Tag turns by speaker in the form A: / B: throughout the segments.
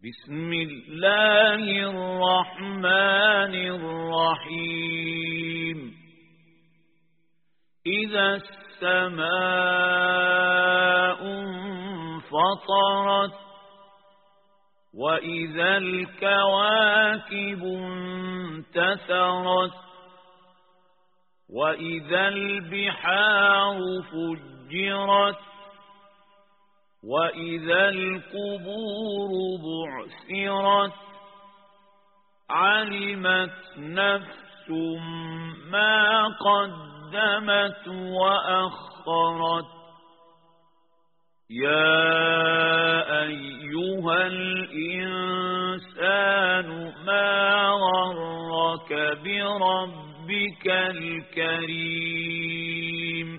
A: بسم الله الرحمن الرحيم إذا السماء انفطرت وإذا الكواكب انتثرت وإذا البحار فجرت وإذا القبور بعثرت علمت نفس ما قدمت وأخرت يا أيها الإنسان ما غرك بربك الكريم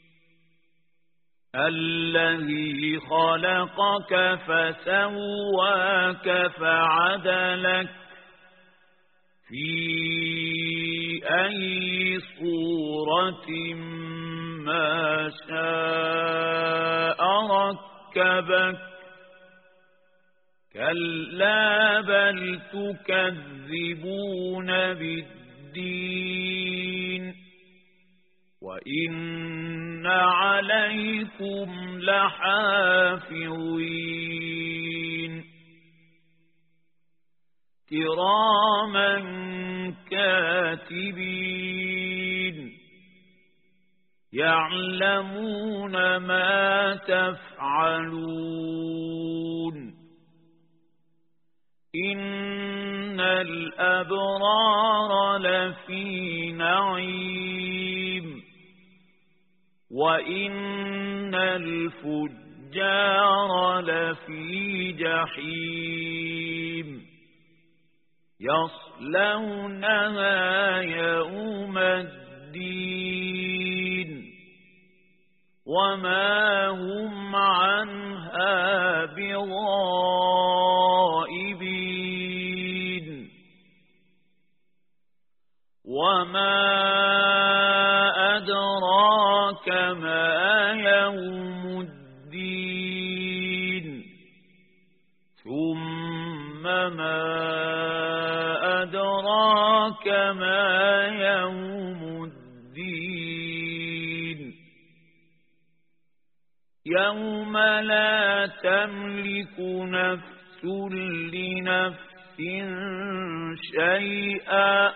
A: الذي خلقك فسواك فعدلك في أي صورة ما شاء ركبك كلا بل تكذبون بالدين وإن عليكم لحافظين كراما كاتبين يعلمون ما تفعلون إن الأبرار لفي نعيم وإن الفجار لفي جحيم يصلونها يوم الدين وما هم عنها بغائبين وما أدراك ما يوم الدين ثم ما أدراك ما يوم الدين يوم لا تملك نفس لنفس شيئا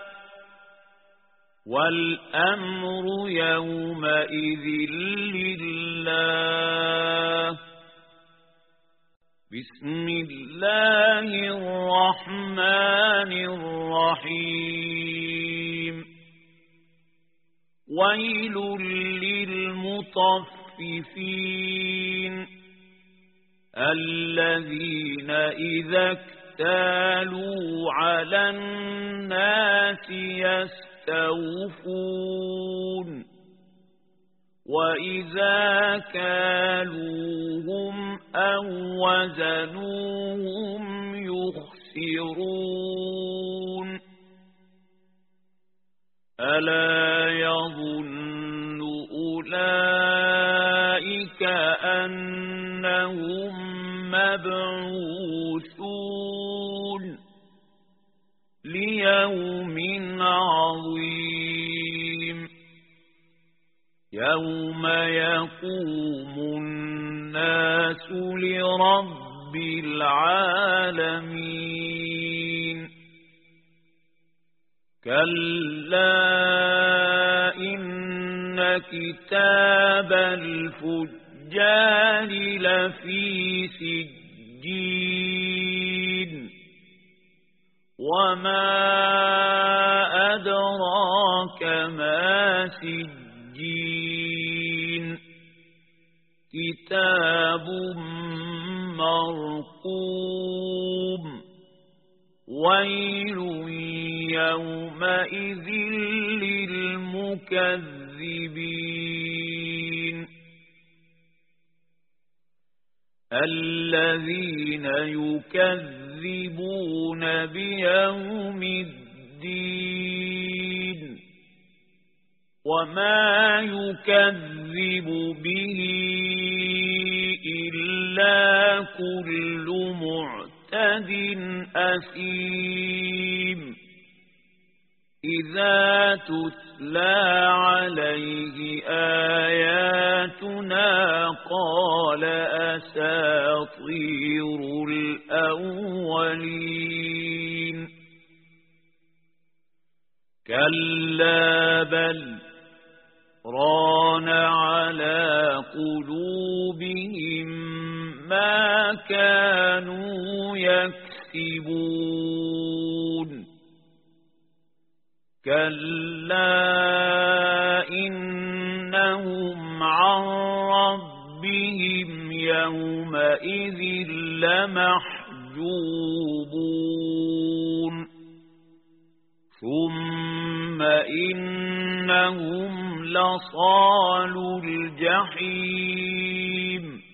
A: والأمر يومئذ لله بسم الله الرحمن الرحيم ويل للمطففين الذين إذا اكتالوا على الناس يستوفون وإذا كالوهم أو وزنوهم يخسرون ألا يظن أولئك أنهم مبعوثون ليوم عظيم يوم يقوم الناس لرب العالمين كلا إن كتاب الفجار لفي سجين وما أدراك ما سجين كتاب مرقوم ويل يومئذ للمكذبين الذين يكذبون بيوم الدين وما يكذب به إلا كل معتد أثيم إذا تتلى عليه آياتنا قال أساطير الأولين كلا بل ران على قلوبهم ما كانوا يكسبون كلا إنهم عن ربهم يومئذ لمحجوبون ثم إنهم لصالو الجحيم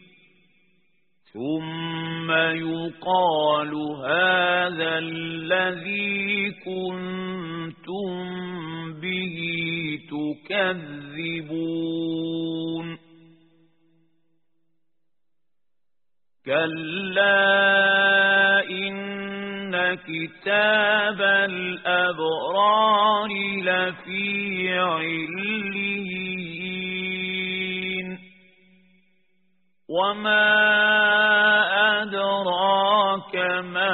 A: ثم يقال هذا الذي كنتم به تكذبون كلا إن كتاب الأبرار لفي عليين وما أدراك ما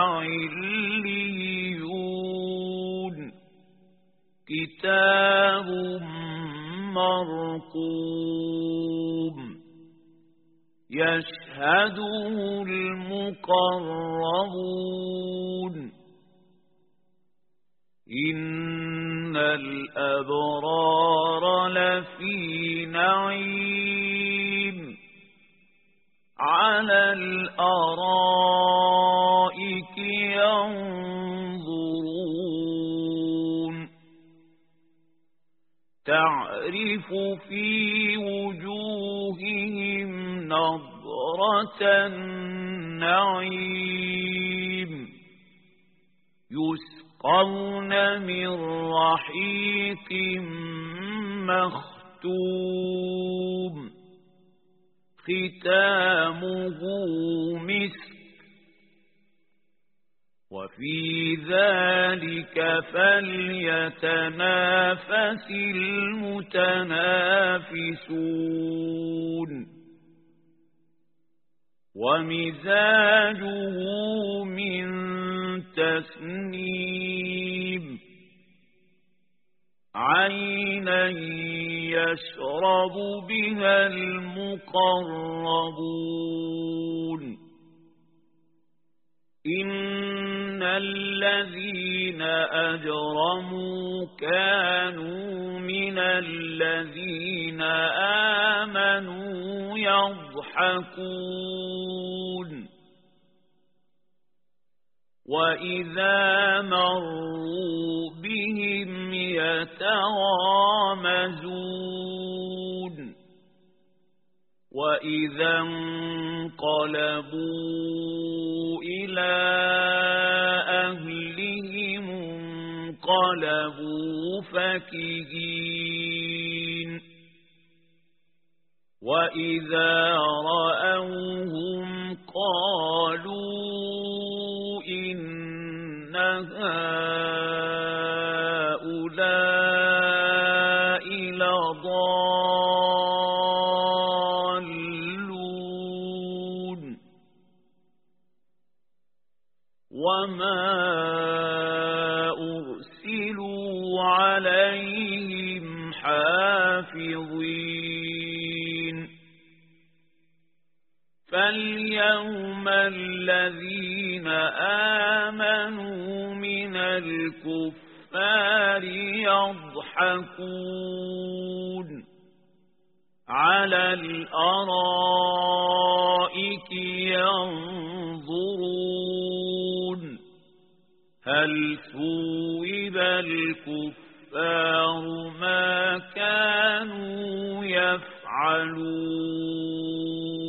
A: عليون كتاب مرقوم يشهده المقربون إن الأبرار لفي نعيم على الأرائك ينظرون تعرف في وجوههم نضرة النعيم يسقون من رحيق مختوم ختامه مسك وفي ذلك فليتنافس المتنافسون ومزاجه من تسنيم عينا يشرب بها المقربون إن الذين أجرموا كانوا من الذين آمنوا يضحكون وإذا مروا بهم يتغامزون وإذا انقلبوا إلى أهلهم انقلبوا فكهين وإذا رأوهم قالوا إن هؤلاء لضالون وما أرسلوا عليهم حافظين فاليوم الذين آمنوا من الكفار يضحكون على الأرائك ينظرون هل ثوب الكفار ما كانوا يفعلون